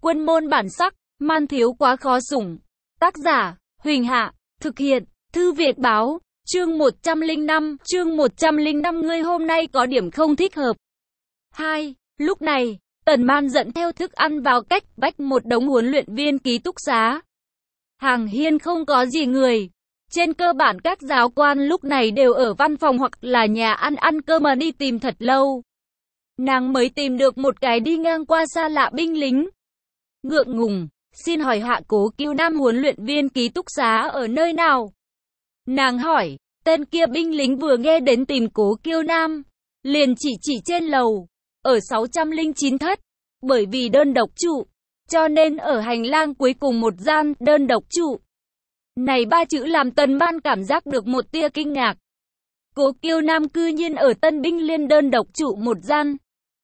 Quân môn bản sắc, man thiếu quá khó sủng. Tác giả, Huỳnh Hạ, thực hiện, Thư Việt Báo, chương 105, ngươi hôm nay có điểm không thích hợp. 2. Lúc này, Tần Man dẫn theo thức ăn vào cách vách một đống huấn luyện viên ký túc xá. Hàng hiên không có gì người. Trên cơ bản các giáo quan lúc này đều ở văn phòng hoặc là nhà ăn cơm mà đi tìm thật lâu. Nàng mới tìm được một cái đi ngang qua xa lạ binh lính. Ngượng ngùng, xin hỏi Hạ Cố Kiêu Nam huấn luyện viên ký túc xá ở nơi nào? Nàng hỏi, tên kia binh lính vừa nghe đến tìm Cố Kiêu Nam, liền chỉ trên lầu, ở 609 thất, bởi vì đơn độc trụ, cho nên ở hành lang cuối cùng một gian, đơn độc trụ. Này ba chữ làm Tần Man cảm giác được một tia kinh ngạc. Cố Kiêu Nam cư nhiên ở Tân Binh Liên đơn độc trụ một gian.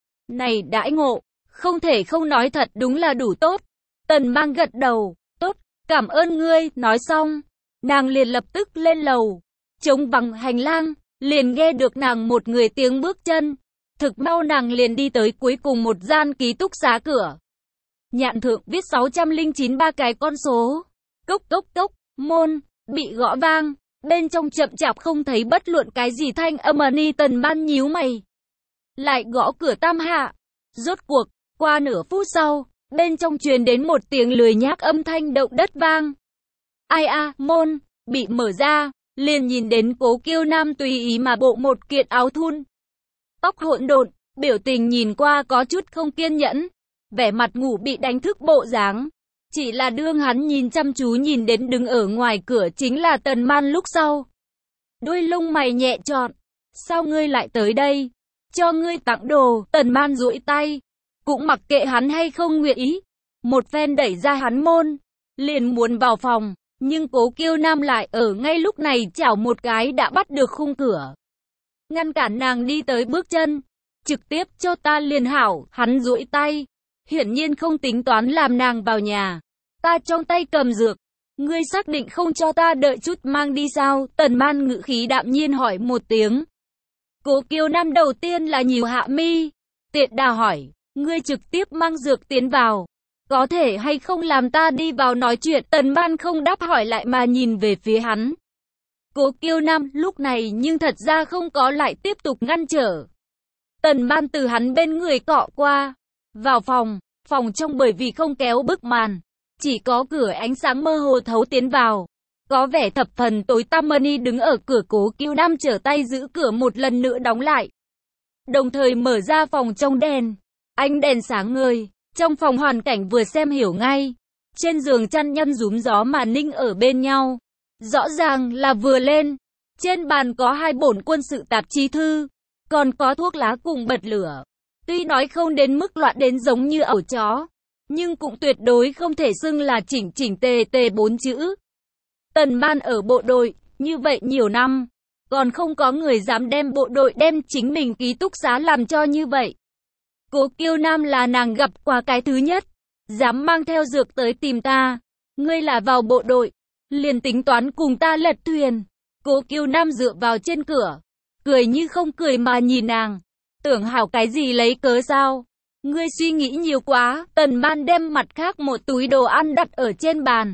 Này đãi ngộ, không thể không nói thật đúng là đủ tốt. Tần Man gật đầu, tốt, cảm ơn ngươi, nói xong. Nàng liền lập tức lên lầu, trống vắng hành lang, liền nghe được nàng một người tiếng bước chân. Thực mau nàng liền đi tới cuối cùng một gian ký túc xá cửa. Nhạn thượng viết 609 ba cái con số. Cốc cốc cốc, môn, bị gõ vang. Bên trong chậm chạp không thấy bất luận cái gì thanh âm ni. Tần Man nhíu mày. Lại gõ cửa tam hạ. Rốt cuộc, qua nửa phút sau, bên trong truyền đến một tiếng lười nhác âm thanh động đất vang. Ai a, môn, bị mở ra, liền nhìn đến Cố Kiêu Nam tùy ý mà bộ một kiện áo thun. Tóc hỗn độn, biểu tình nhìn qua có chút không kiên nhẫn, vẻ mặt ngủ bị đánh thức bộ dáng. Chỉ là đương hắn nhìn chăm chú nhìn đến đứng ở ngoài cửa chính là Tần Man lúc sau. Đuôi lông mày nhẹ trọn, sao ngươi lại tới đây? Cho ngươi tặng đồ. Tần Man duỗi tay, cũng mặc kệ hắn hay không nguyện ý. Một phen đẩy ra hắn môn, liền muốn vào phòng, nhưng Cố Kiêu Nam lại ở ngay lúc này chảo một cái đã bắt được khung cửa. Ngăn cản nàng đi tới bước chân, trực tiếp cho ta liền hảo. Hắn duỗi tay, hiển nhiên không tính toán làm nàng vào nhà. Ta trong tay cầm dược, ngươi xác định không cho ta đợi chút mang đi sao? Tần Man ngữ khí đạm nhiên hỏi một tiếng. Cố Kiêu Nam đầu tiên là nhíu hạ mi, tiện đà hỏi, ngươi trực tiếp mang dược tiến vào, có thể hay không làm ta đi vào nói chuyện? Tần Man không đáp hỏi lại mà nhìn về phía hắn. Cố Kiêu Nam lúc này nhưng thật ra không có lại tiếp tục ngăn trở. Tần Man từ hắn bên người cọ qua, vào phòng, phòng trong bởi vì không kéo bức màn, chỉ có cửa ánh sáng mơ hồ thấu tiến vào. Có vẻ thập phần tối tăm. Ni đứng ở cửa. Cố Kiêu Nam trở tay giữ cửa một lần nữa đóng lại, đồng thời mở ra phòng trong đèn. Ánh đèn sáng ngời, trong phòng hoàn cảnh vừa xem hiểu ngay. Trên giường chăn nhăn rúm gió mà ninh ở bên nhau, rõ ràng là vừa lên. Trên bàn có 2 bổn quân sự tạp chí thư, còn có thuốc lá cùng bật lửa. Tuy nói không đến mức loạn đến giống như ẩu chó, nhưng cũng tuyệt đối không thể xưng là chỉnh tề 4 chữ. Tần Man ở bộ đội, như vậy nhiều năm, còn không có người dám đem bộ đội đem chính mình ký túc xá làm cho như vậy. Cố Kiêu Nam là nàng gặp qua cái thứ nhất, dám mang theo dược tới tìm ta. Ngươi là vào bộ đội, liền tính toán cùng ta lật thuyền. Cố Kiêu Nam dựa vào trên cửa, cười như không cười mà nhìn nàng. Tưởng hảo cái gì lấy cớ sao? Ngươi suy nghĩ nhiều quá. Tần Man đem mặt khác một túi đồ ăn đặt ở trên bàn.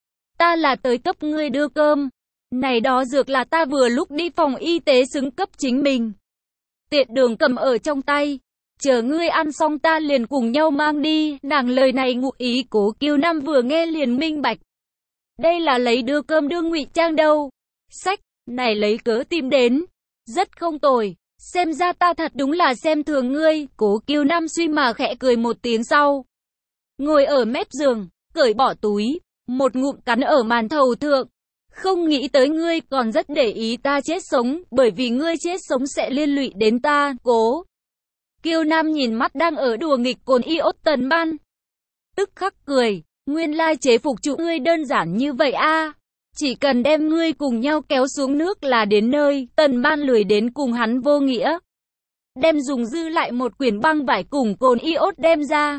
Ta là tới cấp ngươi đưa cơm. Này đó dược là ta vừa lúc đi phòng y tế xứng cấp chính mình. Tiện đường cầm ở trong tay. Chờ ngươi ăn xong ta liền cùng nhau mang đi. Nàng lời này ngụ ý. Cố Kiêu Nam vừa nghe liền minh bạch. Đây là lấy đưa cơm đưa ngụy trang đâu. Sách, này lấy cớ tìm đến. Rất không tồi. Xem ra ta thật đúng là xem thường ngươi. Cố Kiêu Nam suy mà khẽ cười một tiếng sau. Ngồi ở mép giường, cởi bỏ túi, một ngụm cắn ở màn thầu thượng. Không nghĩ tới ngươi còn rất để ý ta chết sống, bởi vì ngươi chết sống sẽ liên lụy đến ta. Cố Kiêu Nam nhìn mắt đang ở đùa nghịch cồn iốt Tần Man, tức khắc cười, nguyên lai chế phục chủ ngươi đơn giản như vậy a. Chỉ cần đem ngươi cùng nhau kéo xuống nước là đến nơi. Tần Man lười đến cùng hắn vô nghĩa, đem dùng dư lại một quyển băng vải cùng cồn iốt đem ra.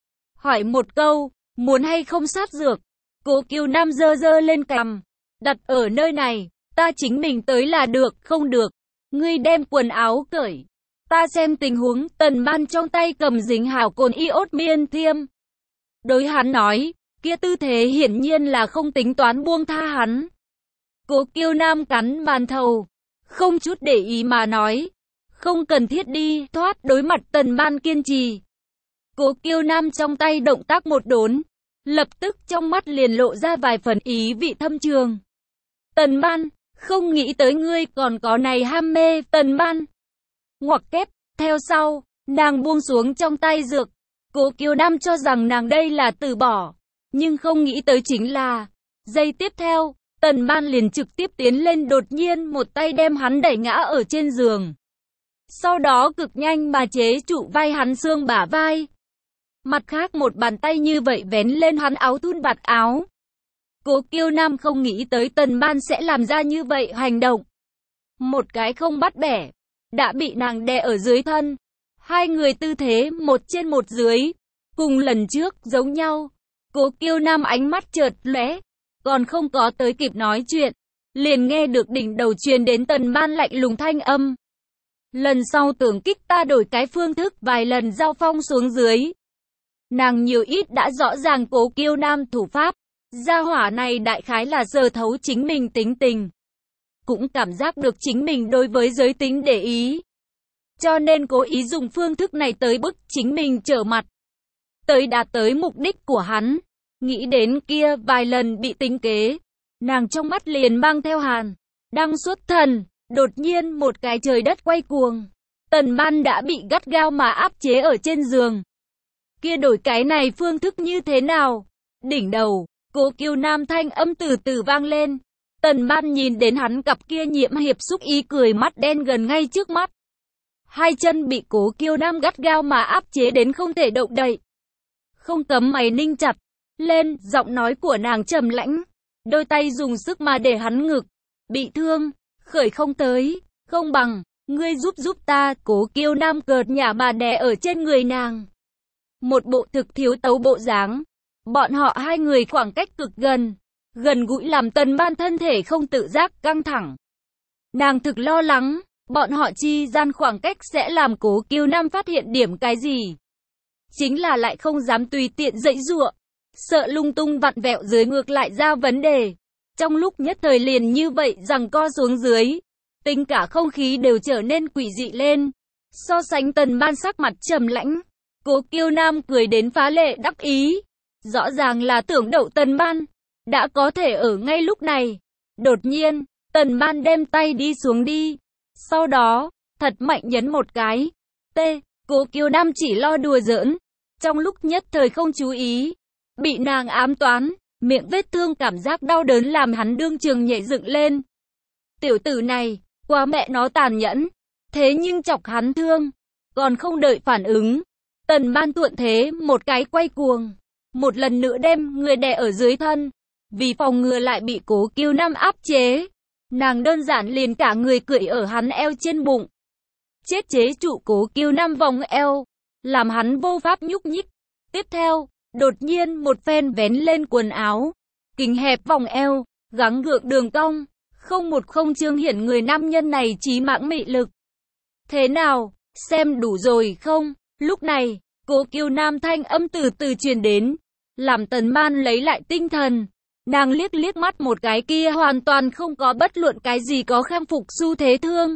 Hỏi một câu, muốn hay không sát dược? Cố Kiêu Nam giơ lên cằm, đặt ở nơi này, ta chính mình tới là được. Không được, ngươi đem quần áo cởi, ta xem tình huống. Tần Man trong tay cầm dính hảo cồn iốt miên thiêm, đối hắn nói, kia tư thế hiển nhiên là không tính toán buông tha hắn. Cố Kiêu Nam cắn bàn thầu, không chút để ý mà nói, không cần thiết đi, thoát. Đối mặt Tần Ban kiên trì, Cố Kiêu Nam trong tay động tác một đốn, lập tức trong mắt liền lộ ra vài phần ý vị thâm trường. Tần Ban, không nghĩ tới ngươi còn có này ham mê. Tần Ban ngoặc kép, theo sau, nàng buông xuống trong tay dược. Cố Kiêu Nam cho rằng nàng đây là từ bỏ, nhưng không nghĩ tới chính là, giây tiếp theo, Tần Ban liền trực tiếp tiến lên, đột nhiên một tay đem hắn đẩy ngã ở trên giường. Sau đó cực nhanh mà chế trụ vai hắn xương bả vai. Mặt khác một bàn tay như vậy vén lên hắn áo thun vạt áo. Cố Kiêu Nam không nghĩ tới Tần Ban sẽ làm ra như vậy hành động. Một cái không bắt bẻ, đã bị nàng đè ở dưới thân. Hai người tư thế một trên một dưới, cùng lần trước giống nhau. Cố Kiêu Nam ánh mắt chợt lóe, còn không có tới kịp nói chuyện, liền nghe được đỉnh đầu truyền đến Tần Ban lạnh lùng thanh âm. Lần sau tưởng kích ta đổi cái phương thức. Vài lần giao phong xuống dưới, nàng nhiều ít đã rõ ràng Cố Kiêu Nam thủ pháp. Gia hỏa này đại khái là giờ thấu chính mình tính tình, cũng cảm giác được chính mình đối với giới tính để ý, cho nên cố ý dùng phương thức này tới bức chính mình trở mặt, tới đạt tới mục đích của hắn. Nghĩ đến kia vài lần bị tính kế, nàng trong mắt liền mang theo hàn. Đang xuất thần, đột nhiên một cái trời đất quay cuồng. Tần Ban đã bị gắt gao mà áp chế ở trên giường. Kia đổi cái này phương thức như thế nào? Đỉnh đầu, Cố Kiêu Nam thanh âm từ từ vang lên. Tần Ban nhìn đến hắn cặp kia nhiễm hiệp xúc ý cười mắt đen gần ngay trước mắt. Hai chân bị Cố Kiêu Nam gắt gao mà áp chế đến không thể động đậy. Không cấm mày ninh chặt lên, giọng nói của nàng trầm lãnh, đôi tay dùng sức mà để hắn ngực. Bị thương, khởi không tới, không bằng, ngươi giúp ta. Cố Kiêu Nam cợt nhả mà đè ở trên người nàng. Một bộ thực thiếu tấu bộ dáng. Bọn họ hai người khoảng cách cực gần, gần gũi làm Tần Ban thân thể không tự giác căng thẳng. Nàng thực lo lắng, bọn họ chi gian khoảng cách sẽ làm Cố Kiêu Nam phát hiện điểm cái gì. Chính là lại không dám tùy tiện giãy giụa, sợ lung tung vặn vẹo dưới ngược lại ra vấn đề. Trong lúc nhất thời liền như vậy giằng co xuống dưới, tính cả không khí đều trở nên quỷ dị lên. So sánh Tần Ban sắc mặt trầm lãnh, Cố Kiêu Nam cười đến phá lệ đắc ý. Rõ ràng là tưởng đậu Tần Ban, đã có thể ở ngay lúc này. Đột nhiên, Tần Ban đem tay đi xuống đi. Sau đó, thật mạnh nhấn một cái. Cố Kiêu Nam chỉ lo đùa giỡn. Trong lúc nhất thời không chú ý, bị nàng ám toán, miệng vết thương cảm giác đau đớn làm hắn đương trường nhảy dựng lên. Tiểu tử này, quá mẹ nó tàn nhẫn. Thế nhưng chọc hắn thương, còn không đợi phản ứng. Tần Ban thuận thế một cái quay cuồng, một lần nữa đem người đè ở dưới thân. Vì phòng ngừa lại bị Cố Kiêu Nam áp chế, nàng đơn giản liền cả người cưỡi ở hắn eo trên bụng. Chết chế trụ Cố Kiêu Nam vòng eo, làm hắn vô pháp nhúc nhích. Tiếp theo, đột nhiên một phen vén lên quần áo, kính hẹp vòng eo, gắng gượng đường cong, không chương hiển người nam nhân này trí mãng mị lực. Thế nào, xem đủ rồi không? Lúc này, Cố Kiêu Nam thanh âm từ từ truyền đến, làm Tần Ban lấy lại tinh thần. Nàng liếc mắt một cái kia hoàn toàn không có bất luận cái gì có kham phục xu thế thương.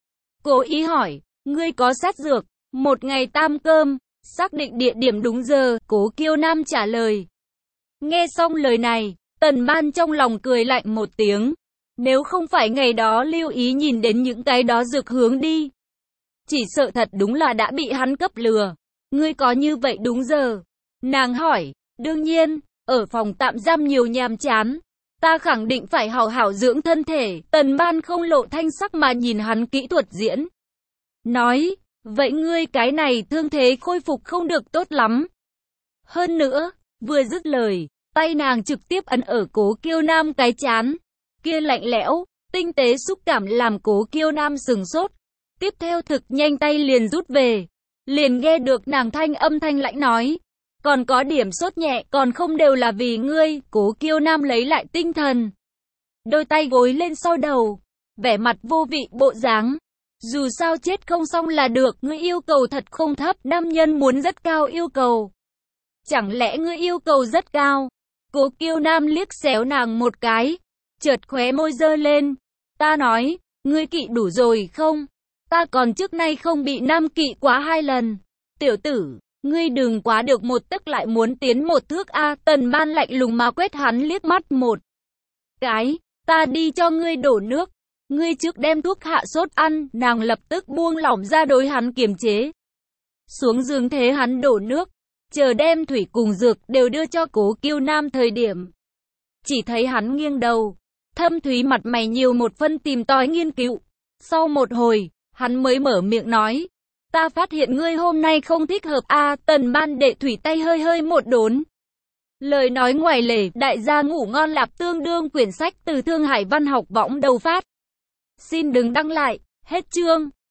Cố ý hỏi, ngươi có sát dược, một ngày tam cơm, xác định địa điểm đúng giờ. Cố Kiêu Nam trả lời. Nghe xong lời này, Tần Ban trong lòng cười lạnh một tiếng. Nếu không phải ngày đó lưu ý nhìn đến những cái đó dược hướng đi, chỉ sợ thật đúng là đã bị hắn cấp lừa. Ngươi có như vậy đúng giờ? Nàng hỏi. Đương nhiên, ở phòng tạm giam nhiều nhàm chán, ta khẳng định phải hảo hảo dưỡng thân thể. Tần Ban không lộ thanh sắc mà nhìn hắn kỹ thuật diễn. Nói, vậy ngươi cái này thương thế khôi phục không được tốt lắm. Hơn nữa, vừa dứt lời, tay nàng trực tiếp ấn ở Cố Kiêu Nam cái trán. Kia lạnh lẽo, tinh tế xúc cảm làm Cố Kiêu Nam sừng sốt. Tiếp theo thực nhanh tay liền rút về. Liền nghe được nàng thanh âm thanh lãnh nói. Còn có điểm sốt nhẹ, còn không đều là vì ngươi. Cố Kiêu Nam lấy lại tinh thần, đôi tay gối lên sau đầu, vẻ mặt vô vị bộ dáng. Dù sao chết không xong là được, ngươi yêu cầu thật không thấp, nam nhân muốn rất cao yêu cầu. Chẳng lẽ ngươi yêu cầu rất cao? Cố Kiêu Nam liếc xéo nàng một cái, chợt khóe môi giơ lên. Ta nói, ngươi kỵ đủ rồi không? Ta còn trước nay không bị nam kỵ quá 2 lần. Tiểu tử, ngươi đừng quá được một tức lại muốn tiến một thước a. Tần Man lạnh lùng mà quét hắn liếc mắt một cái. Ta đi cho ngươi đổ nước. Ngươi trước đem thuốc hạ sốt ăn. Nàng lập tức buông lỏng ra đối hắn kiềm chế. Xuống giường thế hắn đổ nước. Chờ đem thủy cùng dược đều đưa cho Cố Kiêu Nam thời điểm. Chỉ thấy hắn nghiêng đầu. Thâm thúy mặt mày nhiều một phân tìm tòi nghiên cứu. Sau một hồi, hắn mới mở miệng nói. Ta phát hiện ngươi hôm nay không thích hợp a. Tần Man đệ thủy tay hơi hơi một đốn. Lời nói ngoài lề, đại gia ngủ ngon lạp tương đương quyển sách từ Thương Hải Văn học võng đầu phát. Xin đừng đăng lại, hết chương.